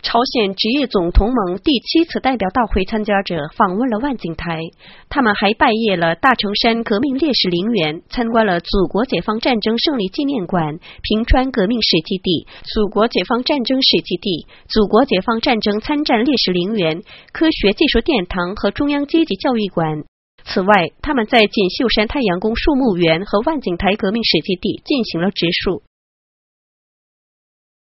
朝鲜职业总同盟第7次代表大会参加者访问了万景台，他们还拜谒了大城山革命烈士陵园，参观了祖国解放战争胜利纪念馆、平川革命史基地、祖国解放战争史基地、祖国解放战争参战烈士陵园、科学技术殿堂和中央阶级教育馆。此外，他们在锦绣山太阳宫树木园和万景台革命史基地进行了植树。